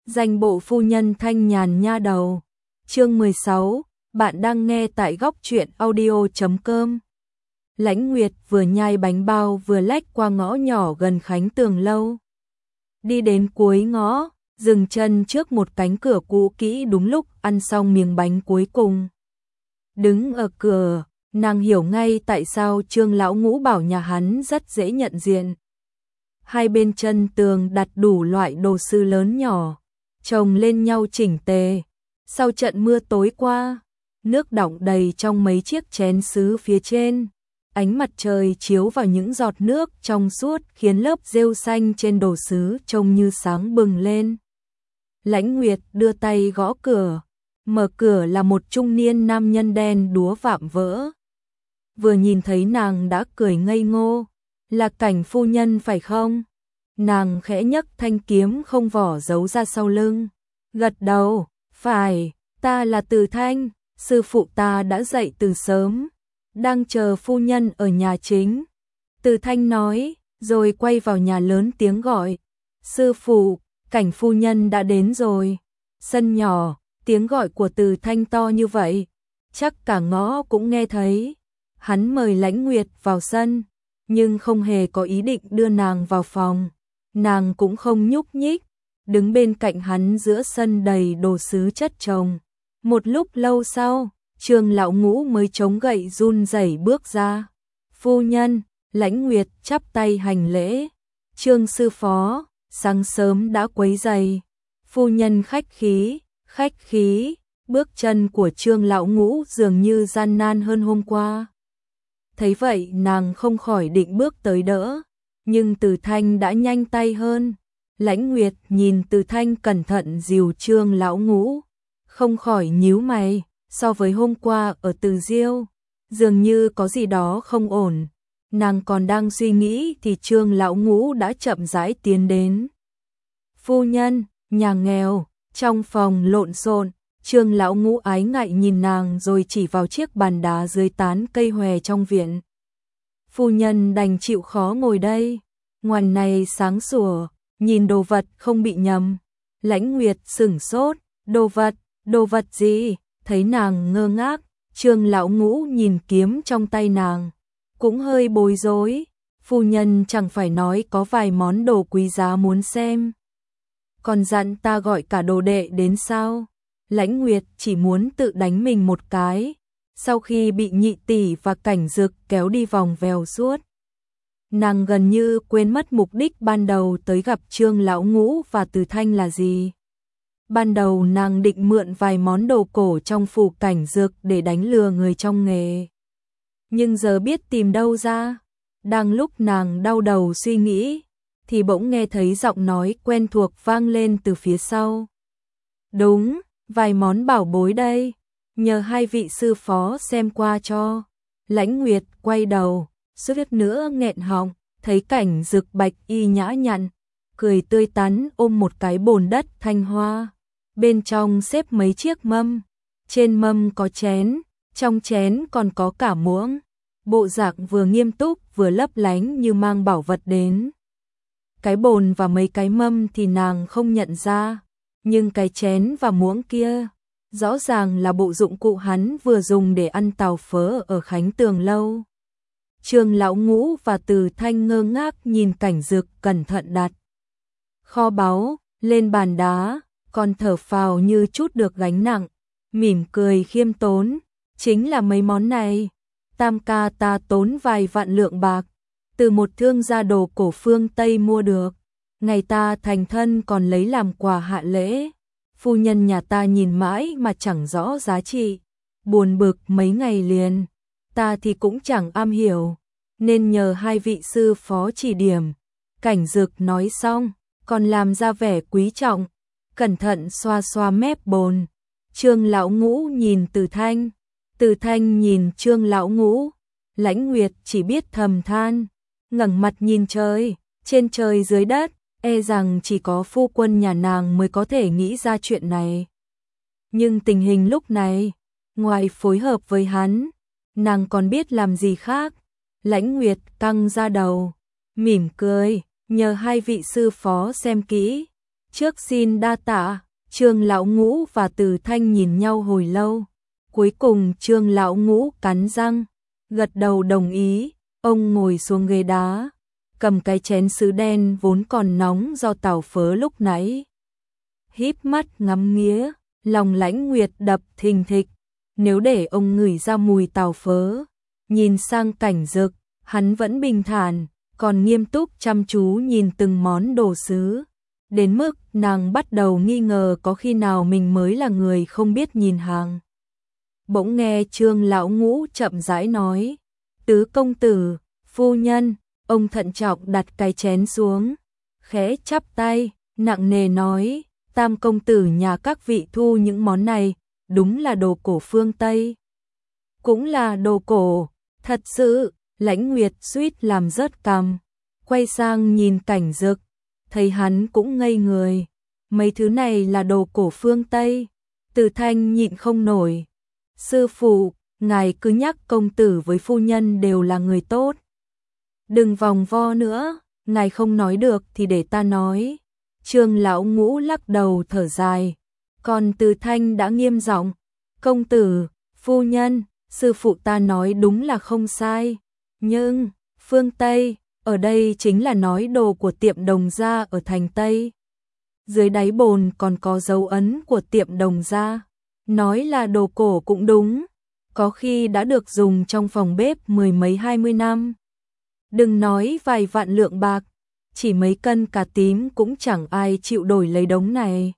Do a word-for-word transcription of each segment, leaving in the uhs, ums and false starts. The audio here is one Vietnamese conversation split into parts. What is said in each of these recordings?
Danh bộ phu nhân thanh nhàn nha đầu. Chương mười sáu, bạn đang nghe tại góc truyện audio chấm com. Lãnh Nguyệt vừa nhai bánh bao vừa lách qua ngõ nhỏ gần Khánh Tường lâu. Đi đến cuối ngõ, dừng chân trước một cánh cửa cũ kỹ đúng lúc ăn xong miếng bánh cuối cùng. Đứng ở cửa, nàng hiểu ngay tại sao Trương lão ngũ bảo nhà hắn rất dễ nhận diện. Hai bên chân tường đặt đủ loại đồ sứ lớn nhỏ, chồng lên nhau chỉnh tề. Sau trận mưa tối qua, nước đọng đầy trong mấy chiếc chén sứ phía trên. Ánh mặt trời chiếu vào những giọt nước trong suốt khiến lớp rêu xanh trên đồ sứ trông như sáng bừng lên. Lãnh Nguyệt đưa tay gõ cửa, mở cửa là một trung niên nam nhân đen đúa vạm vỡ. Vừa nhìn thấy nàng đã cười ngây ngô, là Cảnh phu nhân phải không? Nàng khẽ nhấc thanh kiếm không vỏ giấu ra sau lưng, gật đầu, phải, ta là Từ Thanh, sư phụ ta đã dậy từ sớm, đang chờ phu nhân ở nhà chính. Từ Thanh nói, rồi quay vào nhà lớn tiếng gọi, sư phụ, Cảnh phu nhân đã đến rồi. Sân nhỏ, tiếng gọi của Từ Thanh to như vậy, chắc cả ngõ cũng nghe thấy. Hắn mời Lãnh Nguyệt vào sân, nhưng không hề có ý định đưa nàng vào phòng. Nàng cũng không nhúc nhích, đứng bên cạnh hắn giữa sân đầy đồ sứ chất chồng. Một lúc lâu sau, Trương lão ngũ mới chống gậy run rẩy bước ra. Phu nhân, Lãnh Nguyệt chắp tay hành lễ. Trương sư phó, sáng sớm đã quấy rầy. Phu nhân khách khí, khách khí. Bước chân của Trương lão ngũ dường như gian nan hơn hôm qua. Thấy vậy nàng không khỏi định bước tới đỡ, nhưng Từ Thanh đã nhanh tay hơn. Lãnh Nguyệt nhìn Từ Thanh cẩn thận dìu Trương lão ngũ, không khỏi nhíu mày, so với hôm qua ở Từ Diêu, dường như có gì đó không ổn. Nàng còn đang suy nghĩ thì Trương lão ngũ đã chậm rãi tiến đến. Phu nhân, nhà nghèo, trong phòng lộn xộn. Trương lão ngũ ái ngại nhìn nàng rồi chỉ vào chiếc bàn đá dưới tán cây hòe trong viện. Phu nhân đành chịu khó ngồi đây, ngoài này sáng sủa, nhìn đồ vật không bị nhầm. Lãnh Nguyệt sửng sốt, đồ vật, đồ vật gì? Thấy nàng ngơ ngác, Trương lão ngũ nhìn kiếm trong tay nàng, cũng hơi bối rối. Phu nhân chẳng phải nói có vài món đồ quý giá muốn xem, còn dặn ta gọi cả đồ đệ đến sao? Lãnh Nguyệt chỉ muốn tự đánh mình một cái, sau khi bị Nhị tỷ và Cảnh Dực kéo đi vòng vèo suốt. Nàng gần như quên mất mục đích ban đầu tới gặp Trương lão ngũ và Từ Thanh là gì. Ban đầu nàng định mượn vài món đồ cổ trong phủ Cảnh Dực để đánh lừa người trong nghề. Nhưng giờ biết tìm đâu ra, đang lúc nàng đau đầu suy nghĩ, thì bỗng nghe thấy giọng nói quen thuộc vang lên từ phía sau. Đúng, vài món bảo bối đây, nhờ hai vị sư phó xem qua cho. Lãnh Nguyệt quay đầu, suýt nữa nghẹn họng, thấy Cảnh Dực bạch y nhã nhặn, cười tươi tắn ôm một cái bồn đất thanh hoa. Bên trong xếp mấy chiếc mâm, trên mâm có chén, trong chén còn có cả muỗng. Bộ dạng vừa nghiêm túc vừa lấp lánh như mang bảo vật đến. Cái bồn và mấy cái mâm thì nàng không nhận ra, nhưng cái chén và muỗng kia, rõ ràng là bộ dụng cụ hắn vừa dùng để ăn tàu phớ ở Khánh Tường lâu. Trương lão ngũ và Từ Thanh ngơ ngác nhìn Cảnh Dực cẩn thận đặt kho báu lên bàn đá, còn thở phào như chút được gánh nặng, mỉm cười khiêm tốn, chính là mấy món này. Tam ca ta tốn vài vạn lượng bạc, từ một thương gia đồ cổ phương Tây mua được, ngày ta thành thân còn lấy làm quà hạ lễ. Phu nhân nhà ta nhìn mãi mà chẳng rõ giá trị, buồn bực mấy ngày liền. Ta thì cũng chẳng am hiểu, nên nhờ hai vị sư phó chỉ điểm. Cảnh Dực nói xong, còn làm ra vẻ quý trọng, cẩn thận xoa xoa mép bồn. Trương lão ngũ nhìn Từ Thanh, Từ Thanh nhìn Trương lão ngũ. Lãnh Nguyệt chỉ biết thầm than, ngẩng mặt nhìn trời, trên trời dưới đất, e rằng chỉ có phu quân nhà nàng mới có thể nghĩ ra chuyện này. Nhưng tình hình lúc này, ngoài phối hợp với hắn, nàng còn biết làm gì khác. Lãnh Nguyệt căng ra đầu, mỉm cười, nhờ hai vị sư phó xem kỹ. Trước xin đa tạ. Trương lão ngũ và Từ Thanh nhìn nhau hồi lâu. Cuối cùng Trương lão ngũ cắn răng, gật đầu đồng ý. Ông ngồi xuống ghế đá, cầm cái chén sứ đen vốn còn nóng do tàu phớ lúc nãy. Híp mắt ngắm nghía, lòng Lãnh Nguyệt đập thình thịch. Nếu để ông ngửi ra mùi tàu phớ, nhìn sang Cảnh Dực, hắn vẫn bình thản, còn nghiêm túc chăm chú nhìn từng món đồ sứ. Đến mức nàng bắt đầu nghi ngờ có khi nào mình mới là người không biết nhìn hàng. Bỗng nghe Trương lão ngũ chậm rãi nói, tứ công tử, phu nhân. Ông thận trọng đặt cái chén xuống, khẽ chắp tay, nặng nề nói, tam công tử nhà các vị thu những món này, đúng là đồ cổ phương Tây. Cũng là đồ cổ, thật sự. Lãnh Nguyệt suýt làm rớt cằm, quay sang nhìn Cảnh Dực, thấy hắn cũng ngây người. Mấy thứ này là đồ cổ phương Tây. Từ Thanh nhịn không nổi. Sư phụ, ngài cứ nhắc công tử với phu nhân đều là người tốt. Đừng vòng vo nữa, ngài không nói được thì để ta nói. Trương lão ngũ lắc đầu thở dài. Còn Từ Thanh đã nghiêm giọng, công tử, phu nhân, sư phụ ta nói đúng là không sai. Nhưng, phương Tây, ở đây chính là nói đồ của tiệm Đồng gia ở thành Tây. Dưới đáy bồn còn có dấu ấn của tiệm Đồng gia. Nói là đồ cổ cũng đúng, có khi đã được dùng trong phòng bếp mười mấy hai mươi năm. Đừng nói vài vạn lượng bạc, chỉ mấy cân cà tím cũng chẳng ai chịu đổi lấy đống này.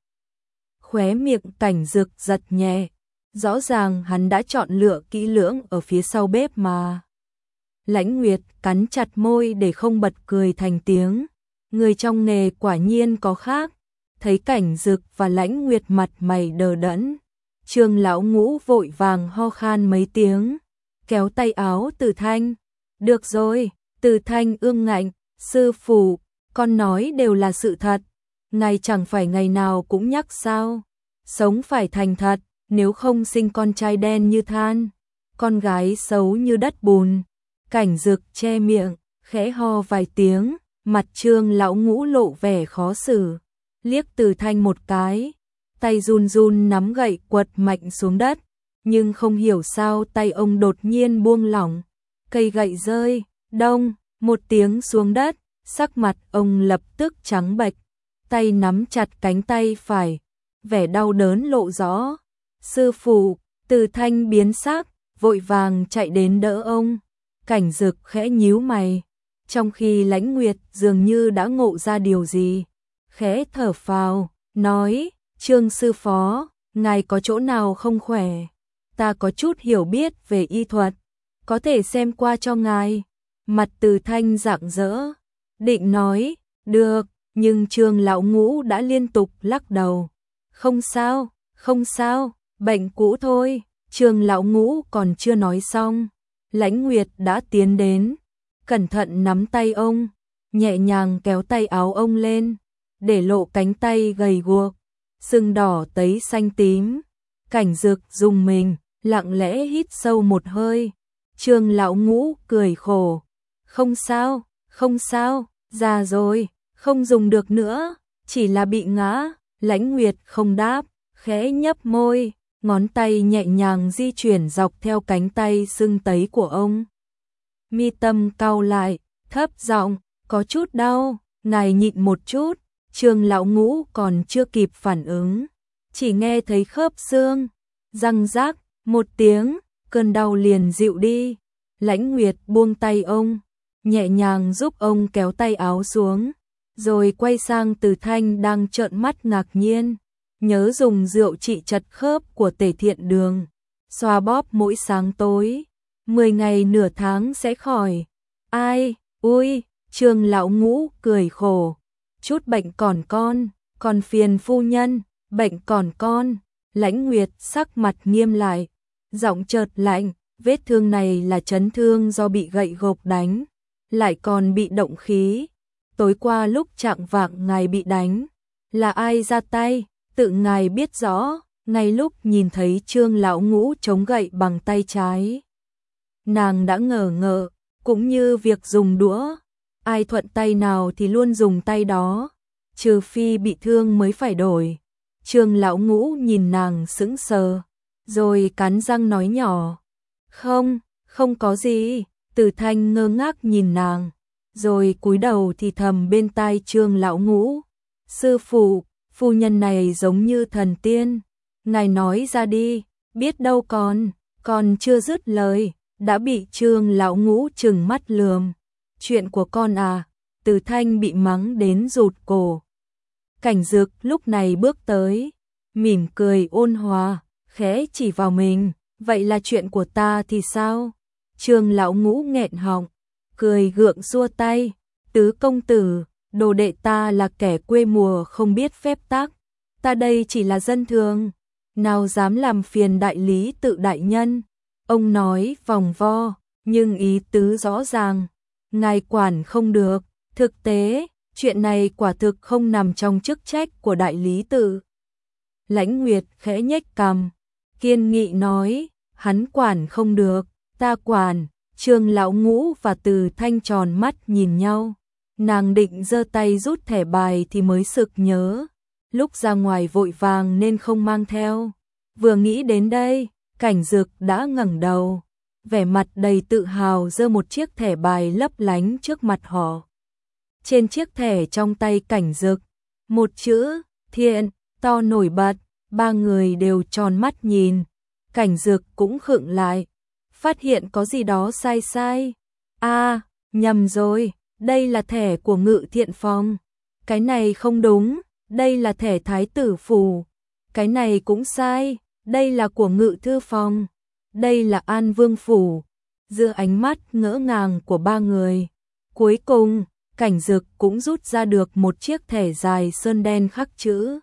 Khóe miệng Cảnh Dực giật nhẹ, rõ ràng hắn đã chọn lựa kỹ lưỡng ở phía sau bếp mà. Lãnh Nguyệt cắn chặt môi để không bật cười thành tiếng. Người trong nghề quả nhiên có khác. Thấy Cảnh Dực và Lãnh Nguyệt mặt mày đờ đẫn, Trương lão ngũ vội vàng ho khan mấy tiếng, kéo tay áo Từ Thanh. Được rồi. Từ Thanh ương ngạnh, sư phụ, con nói đều là sự thật. Ngài chẳng phải ngày nào cũng nhắc sao? Sống phải thành thật, nếu không sinh con trai đen như than, con gái xấu như đất bùn. Cảnh Dực che miệng, khẽ ho vài tiếng, mặt Trương lão ngũ lộ vẻ khó xử, liếc Từ Thanh một cái, tay run run nắm gậy quật mạnh xuống đất, nhưng không hiểu sao tay ông đột nhiên buông lỏng, cây gậy rơi, đông, một tiếng xuống đất, sắc mặt ông lập tức trắng bệch, tay nắm chặt cánh tay phải, vẻ đau đớn lộ rõ. Sư phụ, Từ Thanh biến sắc, vội vàng chạy đến đỡ ông. Cảnh Dực khẽ nhíu mày, trong khi Lãnh Nguyệt dường như đã ngộ ra điều gì, khẽ thở phào, nói, Trương sư phó, ngài có chỗ nào không khỏe? Ta có chút hiểu biết về y thuật, có thể xem qua cho ngài. Mặt Từ Thanh rạng rỡ, định nói, được, nhưng Trương lão ngũ đã liên tục lắc đầu. Không sao, không sao, bệnh cũ thôi. Trương lão ngũ còn chưa nói xong, Lãnh Nguyệt đã tiến đến, cẩn thận nắm tay ông, nhẹ nhàng kéo tay áo ông lên, để lộ cánh tay gầy guộc, sưng đỏ tấy xanh tím. Cảnh Dực rùng mình, lặng lẽ hít sâu một hơi. Trương lão ngũ cười khổ, không sao, không sao, già rồi, không dùng được nữa, chỉ là bị ngã. Lãnh Nguyệt không đáp, khẽ nhấp môi, ngón tay nhẹ nhàng di chuyển dọc theo cánh tay sưng tấy của ông. Mi tâm cau lại, thấp giọng, có chút đau, ngài nhịn một chút. Trương lão ngũ còn chưa kịp phản ứng, chỉ nghe thấy khớp xương răng rác một tiếng, cơn đau liền dịu đi. Lãnh Nguyệt buông tay ông, nhẹ nhàng giúp ông kéo tay áo xuống, rồi quay sang Từ Thanh đang trợn mắt ngạc nhiên. Nhớ dùng rượu trị chật khớp của Tề Thiện Đường, xoa bóp mỗi sáng tối, mười ngày nửa tháng sẽ khỏi. Ai, ui, Trương lão ngũ cười khổ, chút bệnh còn con, còn phiền phu nhân, bệnh còn con. Lãnh Nguyệt sắc mặt nghiêm lại, giọng chợt lạnh, vết thương này là chấn thương do bị gậy gộc đánh, lại còn bị động khí. Tối qua lúc chạng vạng ngài bị đánh, là ai ra tay? Tự ngài biết rõ. Ngay lúc nhìn thấy Trương lão ngũ chống gậy bằng tay trái, nàng đã ngờ ngợ, cũng như việc dùng đũa, ai thuận tay nào thì luôn dùng tay đó. trừ phi bị thương mới phải đổi. Trương lão ngũ nhìn nàng sững sờ, rồi cắn răng nói nhỏ, không, không có gì. Từ Thanh ngơ ngác nhìn nàng, rồi cúi đầu thì thầm bên tai Trương lão ngũ, sư phụ, phu nhân này giống như thần tiên, ngài nói ra đi, biết đâu còn, còn chưa dứt lời, đã bị Trương lão ngũ trừng mắt lườm. Chuyện của con à? Từ Thanh bị mắng đến rụt cổ. Cảnh Dực lúc này bước tới, mỉm cười ôn hòa, khẽ chỉ vào mình, vậy là chuyện của ta thì sao? Trương lão ngũ nghẹn họng, cười gượng xua tay, tứ công tử, đồ đệ ta là kẻ quê mùa không biết phép tắc, ta đây chỉ là dân thường, nào dám làm phiền đại lý tự đại nhân. Ông nói vòng vo, nhưng ý tứ rõ ràng, ngài quản không được, thực tế, chuyện này quả thực không nằm trong chức trách của đại lý tự. Lãnh Nguyệt khẽ nhếch cằm, kiên nghị nói, hắn quản không được, ta quản. Trương lão ngũ và Từ Thanh tròn mắt nhìn nhau, nàng định giơ tay rút thẻ bài thì mới sực nhớ, lúc ra ngoài vội vàng nên không mang theo. Vừa nghĩ đến đây, Cảnh Dực đã ngẩng đầu, vẻ mặt đầy tự hào giơ một chiếc thẻ bài lấp lánh trước mặt họ. Trên chiếc thẻ trong tay Cảnh Dực, một chữ thiện to nổi bật, ba người đều tròn mắt nhìn. Cảnh Dực cũng khựng lại, phát hiện có gì đó sai sai. A, à, nhầm rồi, đây là thẻ của Ngự Thiện Phòng. Cái này không đúng, đây là thẻ Thái tử phủ. Cái này cũng sai, đây là của Ngự Thư Phòng. Đây là An Vương phủ. Giữa ánh mắt ngỡ ngàng của ba người, cuối cùng, Cảnh Dực cũng rút ra được một chiếc thẻ dài sơn đen khắc chữ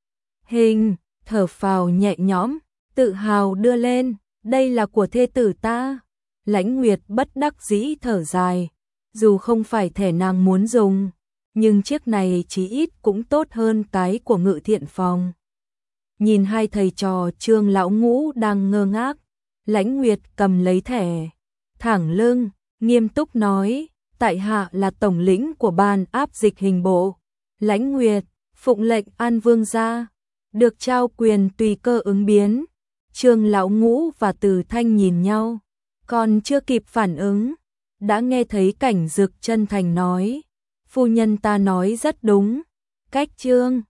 hình, thở phào nhẹ nhõm, tự hào đưa lên, đây là của thê tử ta. Lãnh Nguyệt bất đắc dĩ thở dài, dù không phải thẻ nàng muốn dùng, nhưng chiếc này chí ít cũng tốt hơn cái của Ngự Thiện Phòng. Nhìn hai thầy trò Trương lão ngũ đang ngơ ngác, Lãnh Nguyệt cầm lấy thẻ, thẳng lưng, nghiêm túc nói, tại hạ là tổng lĩnh của ban áp dịch hình bộ. Lãnh Nguyệt, phụng lệnh An Vương gia, được trao quyền tùy cơ ứng biến. Trương lão ngũ và Từ Thanh nhìn nhau, còn chưa kịp phản ứng, đã nghe thấy Cảnh Dực chân thành nói, phu nhân ta nói rất đúng, cách Trương